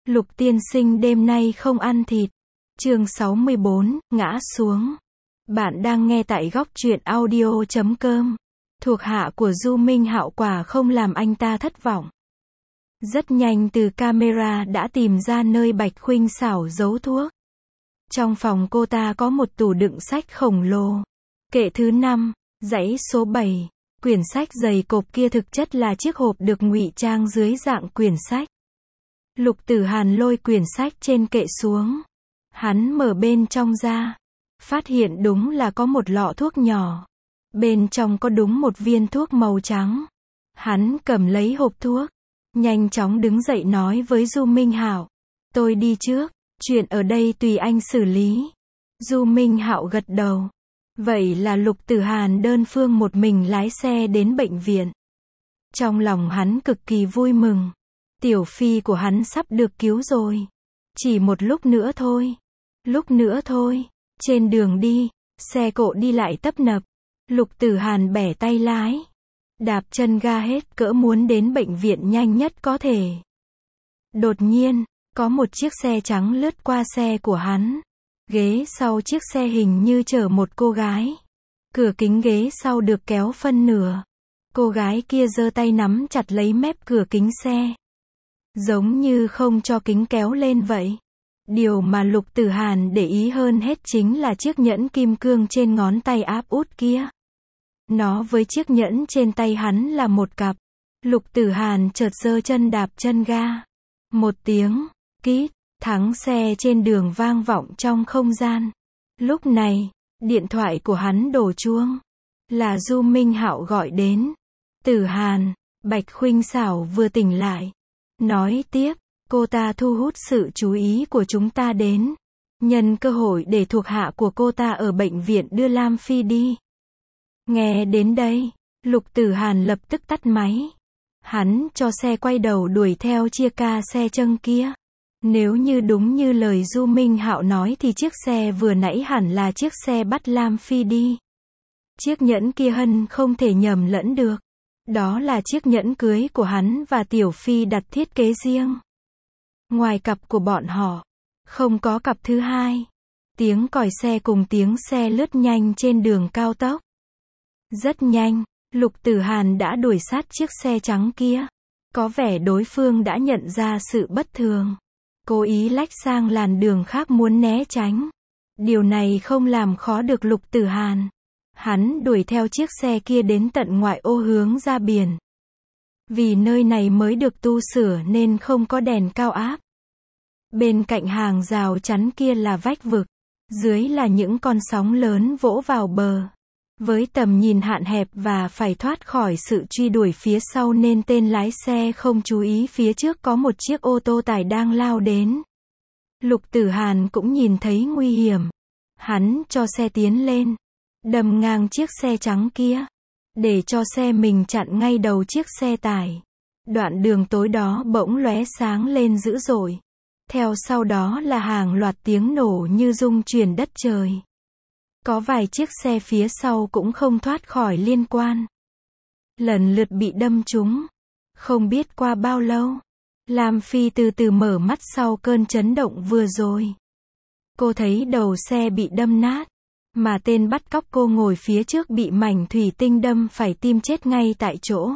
Lục tiên sinh đêm nay không ăn thịt. Chương 64, ngã xuống. Bạn đang nghe tại góc truyện audio.com. Thuộc hạ của Du Minh Hạo quả không làm anh ta thất vọng. Rất nhanh từ camera đã tìm ra nơi Bạch Khuynh Xảo giấu thuốc. Trong phòng cô ta có một tủ đựng sách khổng lồ. Kệ thứ 5, dãy số 7. Quyển sách dày cộp kia thực chất là chiếc hộp được ngụy trang dưới dạng quyển sách. Lục Tử Hàn lôi quyển sách trên kệ xuống. Hắn mở bên trong ra. Phát hiện đúng là có một lọ thuốc nhỏ. Bên trong có đúng một viên thuốc màu trắng. Hắn cầm lấy hộp thuốc. Nhanh chóng đứng dậy nói với Du Minh Hạo. Tôi đi trước. Chuyện ở đây tùy anh xử lý. Du Minh Hạo gật đầu. Vậy là Lục Tử Hàn đơn phương một mình lái xe đến bệnh viện. Trong lòng hắn cực kỳ vui mừng. Tiểu Phi của hắn sắp được cứu rồi. Chỉ một lúc nữa thôi. Lúc nữa thôi. Trên đường đi, xe cộ đi lại tấp nập. Lục Tử Hàn bẻ tay lái. Đạp chân ga hết cỡ muốn đến bệnh viện nhanh nhất có thể. Đột nhiên, có một chiếc xe trắng lướt qua xe của hắn. Ghế sau chiếc xe hình như chở một cô gái. Cửa kính ghế sau được kéo phân nửa. Cô gái kia giơ tay nắm chặt lấy mép cửa kính xe. Giống như không cho kính kéo lên vậy. Điều mà Lục Tử Hàn để ý hơn hết chính là chiếc nhẫn kim cương trên ngón tay áp út kia. Nó với chiếc nhẫn trên tay hắn là một cặp. Lục Tử Hàn chợt giơ chân đạp chân ga. Một tiếng, kít, thắng xe trên đường vang vọng trong không gian. Lúc này, điện thoại của hắn đổ chuông. Là Du Minh Hạo gọi đến. Tử Hàn, Bạch Khuynh Xảo vừa tỉnh lại. Nói tiếp, cô ta thu hút sự chú ý của chúng ta đến. Nhân cơ hội để thuộc hạ của cô ta ở bệnh viện đưa Lam Phi đi. Nghe đến đây, Lục Tử Hàn lập tức tắt máy. Hắn cho xe quay đầu đuổi theo chia ca xe trâng kia. Nếu như đúng như lời Du Minh Hạo nói thì chiếc xe vừa nãy hẳn là chiếc xe bắt Lam Phi đi. Chiếc nhẫn kia hân không thể nhầm lẫn được. Đó là chiếc nhẫn cưới của hắn và Tiểu Phi đặt thiết kế riêng. Ngoài cặp của bọn họ, không có cặp thứ hai. Tiếng còi xe cùng tiếng xe lướt nhanh trên đường cao tốc. Rất nhanh, Lục Tử Hàn đã đuổi sát chiếc xe trắng kia. Có vẻ đối phương đã nhận ra sự bất thường. Cố ý lách sang làn đường khác muốn né tránh. Điều này không làm khó được Lục Tử Hàn. Hắn đuổi theo chiếc xe kia đến tận ngoại ô hướng ra biển. Vì nơi này mới được tu sửa nên không có đèn cao áp. Bên cạnh hàng rào chắn kia là vách vực. Dưới là những con sóng lớn vỗ vào bờ. Với tầm nhìn hạn hẹp và phải thoát khỏi sự truy đuổi phía sau nên tên lái xe không chú ý phía trước có một chiếc ô tô tải đang lao đến. Lục Tử Hàn cũng nhìn thấy nguy hiểm. Hắn cho xe tiến lên. Đâm ngang chiếc xe trắng kia. Để cho xe mình chặn ngay đầu chiếc xe tải. Đoạn đường tối đó bỗng lóe sáng lên dữ dội. Theo sau đó là hàng loạt tiếng nổ như rung chuyển đất trời. Có vài chiếc xe phía sau cũng không thoát khỏi liên quan. Lần lượt bị đâm trúng. Không biết qua bao lâu, Lam Phi từ từ mở mắt sau cơn chấn động vừa rồi. Cô thấy đầu xe bị đâm nát. Mà tên bắt cóc cô ngồi phía trước bị mảnh thủy tinh đâm phải tim chết ngay tại chỗ.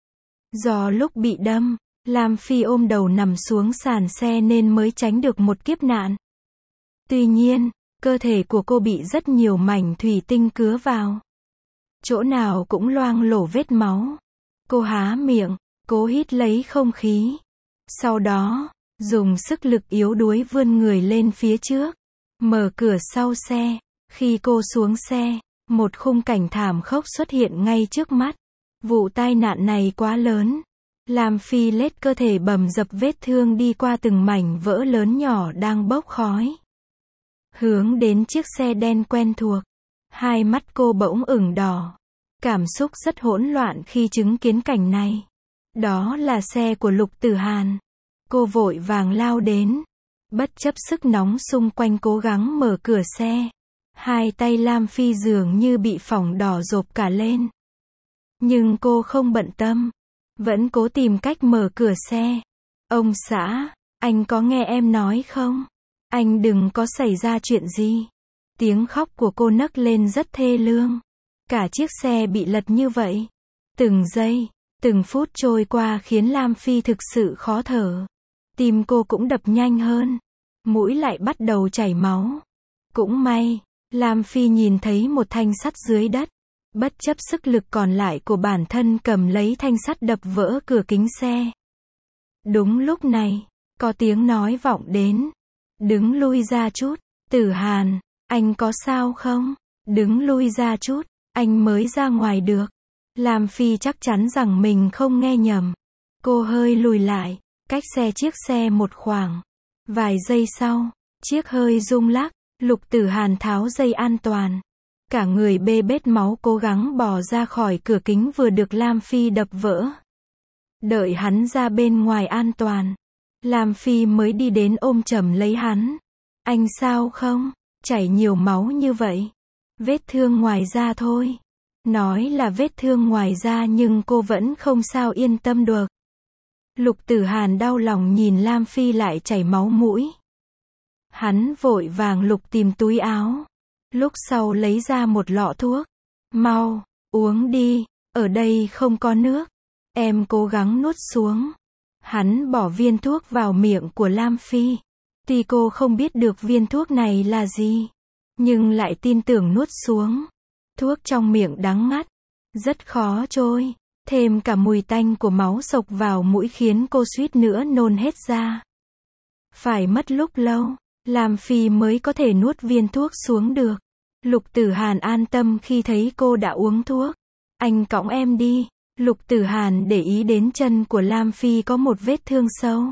Do lúc bị đâm, Lam Phi ôm đầu nằm xuống sàn xe nên mới tránh được một kiếp nạn. Tuy nhiên, cơ thể của cô bị rất nhiều mảnh thủy tinh cứa vào. Chỗ nào cũng loang lổ vết máu. Cô há miệng, cố hít lấy không khí. Sau đó, dùng sức lực yếu đuối vươn người lên phía trước. Mở cửa sau xe. Khi cô xuống xe, một khung cảnh thảm khốc xuất hiện ngay trước mắt. Vụ tai nạn này quá lớn. Lam Phi lết cơ thể bầm dập vết thương đi qua từng mảnh vỡ lớn nhỏ đang bốc khói. Hướng đến chiếc xe đen quen thuộc. Hai mắt cô bỗng ửng đỏ. Cảm xúc rất hỗn loạn khi chứng kiến cảnh này. Đó là xe của Lục Tử Hàn. Cô vội vàng lao đến. Bất chấp sức nóng xung quanh cố gắng mở cửa xe. Hai tay Lam Phi dường như bị phỏng đỏ rộp cả lên. Nhưng cô không bận tâm. Vẫn cố tìm cách mở cửa xe. Ông xã, Anh có nghe em nói không? Anh đừng có xảy ra chuyện gì. Tiếng khóc của cô nấc lên rất thê lương. Cả chiếc xe bị lật như vậy. Từng giây, từng phút trôi qua khiến Lam Phi thực sự khó thở. Tim cô cũng đập nhanh hơn. Mũi lại bắt đầu chảy máu. Cũng may, Lam Phi nhìn thấy một thanh sắt dưới đất. Bất chấp sức lực còn lại của bản thân cầm lấy thanh sắt đập vỡ cửa kính xe. Đúng lúc này, có tiếng nói vọng đến. Đứng lui ra chút, Tử Hàn, anh có sao không? Đứng lui ra chút, anh mới ra ngoài được. Lam Phi chắc chắn rằng mình không nghe nhầm. Cô hơi lùi lại, cách chiếc xe một khoảng. Vài giây sau, chiếc hơi rung lắc, Lục Tử Hàn tháo dây an toàn. Cả người bê bết máu cố gắng bò ra khỏi cửa kính vừa được Lam Phi đập vỡ. Đợi hắn ra bên ngoài an toàn, Lam Phi mới đi đến ôm chầm lấy hắn. Anh sao không? Chảy nhiều máu như vậy. Vết thương ngoài da thôi. Nói là vết thương ngoài da nhưng cô vẫn không sao yên tâm được. Lục Tử Hàn đau lòng nhìn Lam Phi lại chảy máu mũi. Hắn vội vàng lục tìm túi áo. Lúc sau lấy ra một lọ thuốc. Mau, uống đi, ở đây không có nước. Em cố gắng nuốt xuống. Hắn bỏ viên thuốc vào miệng của Lam Phi. Tuy cô không biết được viên thuốc này là gì, nhưng lại tin tưởng nuốt xuống. Thuốc trong miệng đắng ngắt, rất khó trôi. Thêm cả mùi tanh của máu xộc vào mũi khiến cô suýt nữa nôn hết ra. Phải mất lúc lâu, Lam Phi mới có thể nuốt viên thuốc xuống được. Lục Tử Hàn an tâm khi thấy cô đã uống thuốc. Anh cõng em đi. Lục Tử Hàn để ý đến chân của Lam Phi có một vết thương sâu.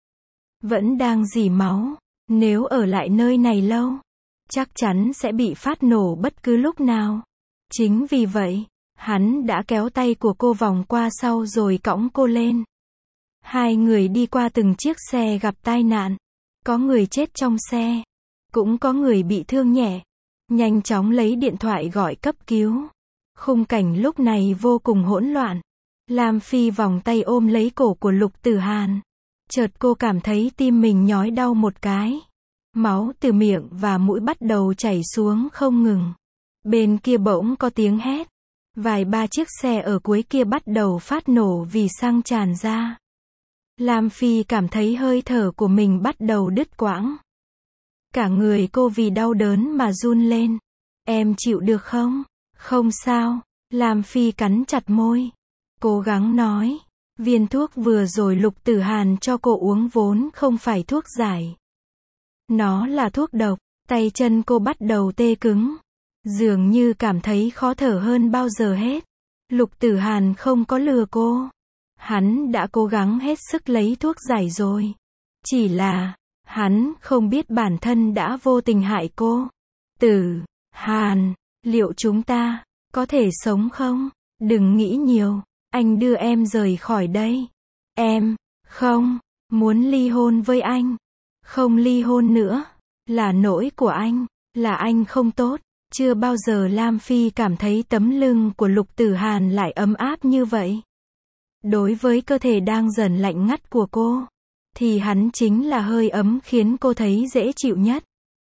Vẫn đang rỉ máu. Nếu ở lại nơi này lâu, chắc chắn sẽ bị phát nổ bất cứ lúc nào. Chính vì vậy, hắn đã kéo tay của cô vòng qua sau rồi cõng cô lên. Hai người đi qua từng chiếc xe gặp tai nạn. Có người chết trong xe. Cũng có người bị thương nhẹ. Nhanh chóng lấy điện thoại gọi cấp cứu. Khung cảnh lúc này vô cùng hỗn loạn. Lam Phi vòng tay ôm lấy cổ của Lục Tử Hàn. Chợt cô cảm thấy tim mình nhói đau một cái. Máu từ miệng và mũi bắt đầu chảy xuống không ngừng. Bên kia bỗng có tiếng hét. Vài ba chiếc xe ở cuối kia bắt đầu phát nổ vì xăng tràn ra. Lam Phi cảm thấy hơi thở của mình bắt đầu đứt quãng. Cả người cô vì đau đớn mà run lên. Em chịu được không? Không sao. Lam Phi cắn chặt môi. Cố gắng nói. Viên thuốc vừa rồi Lục Tử Hàn cho cô uống vốn không phải thuốc giải. Nó là thuốc độc. Tay chân cô bắt đầu tê cứng. Dường như cảm thấy khó thở hơn bao giờ hết. Lục Tử Hàn không có lừa cô. Hắn đã cố gắng hết sức lấy thuốc giải rồi. Chỉ là, hắn không biết bản thân đã vô tình hại cô. Tử Hàn, liệu chúng ta có thể sống không? Đừng nghĩ nhiều, anh đưa em rời khỏi đây. Em không muốn ly hôn với anh. Không ly hôn nữa, là lỗi của anh, là anh không tốt. Chưa bao giờ Lam Phi cảm thấy tấm lưng của Lục Tử Hàn lại ấm áp như vậy. Đối với cơ thể đang dần lạnh ngắt của cô, thì hắn chính là hơi ấm khiến cô thấy dễ chịu nhất.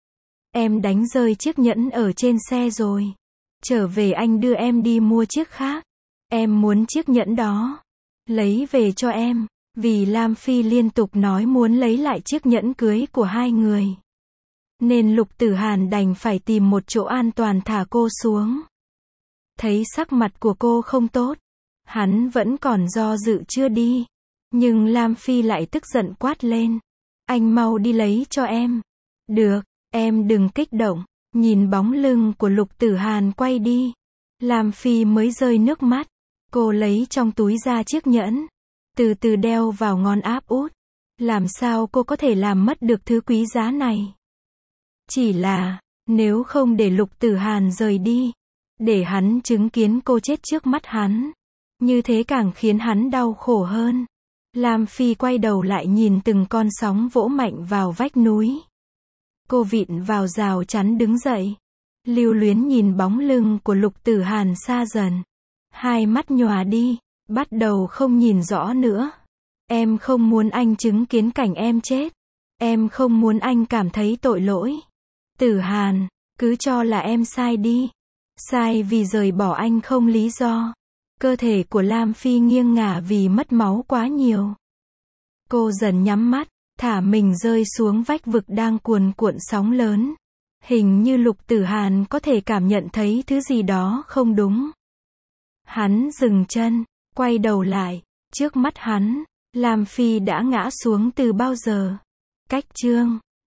Em đánh rơi chiếc nhẫn ở trên xe rồi. Trở về anh đưa em đi mua chiếc khác. Em muốn chiếc nhẫn đó. Lấy về cho em. Vì Lam Phi liên tục nói muốn lấy lại chiếc nhẫn cưới của hai người. Nên Lục Tử Hàn đành phải tìm một chỗ an toàn thả cô xuống. Thấy sắc mặt của cô không tốt. Hắn vẫn còn do dự chưa đi. Nhưng Lam Phi lại tức giận quát lên. Anh mau đi lấy cho em. Được, em đừng kích động. Nhìn bóng lưng của Lục Tử Hàn quay đi. Lam Phi mới rơi nước mắt. Cô lấy trong túi ra chiếc nhẫn. Từ từ đeo vào ngón áp út. Làm sao cô có thể làm mất được thứ quý giá này? Chỉ là, nếu không để Lục Tử Hàn rời đi, để hắn chứng kiến cô chết trước mắt hắn, như thế càng khiến hắn đau khổ hơn. Lam Phi quay đầu lại nhìn từng con sóng vỗ mạnh vào vách núi. Cô vịn vào rào chắn đứng dậy. Lưu luyến nhìn bóng lưng của Lục Tử Hàn xa dần. Hai mắt nhòa đi, bắt đầu không nhìn rõ nữa. Em không muốn anh chứng kiến cảnh em chết. Em không muốn anh cảm thấy tội lỗi. Tử Hàn, cứ cho là em sai đi. Sai vì rời bỏ anh không lý do. Cơ thể của Lam Phi nghiêng ngả vì mất máu quá nhiều. Cô dần nhắm mắt, thả mình rơi xuống vách vực đang cuồn cuộn sóng lớn. Hình như Lục Tử Hàn có thể cảm nhận thấy thứ gì đó không đúng. Hắn dừng chân, quay đầu lại. Trước mắt hắn, Lam Phi đã ngã xuống từ bao giờ. Cách chương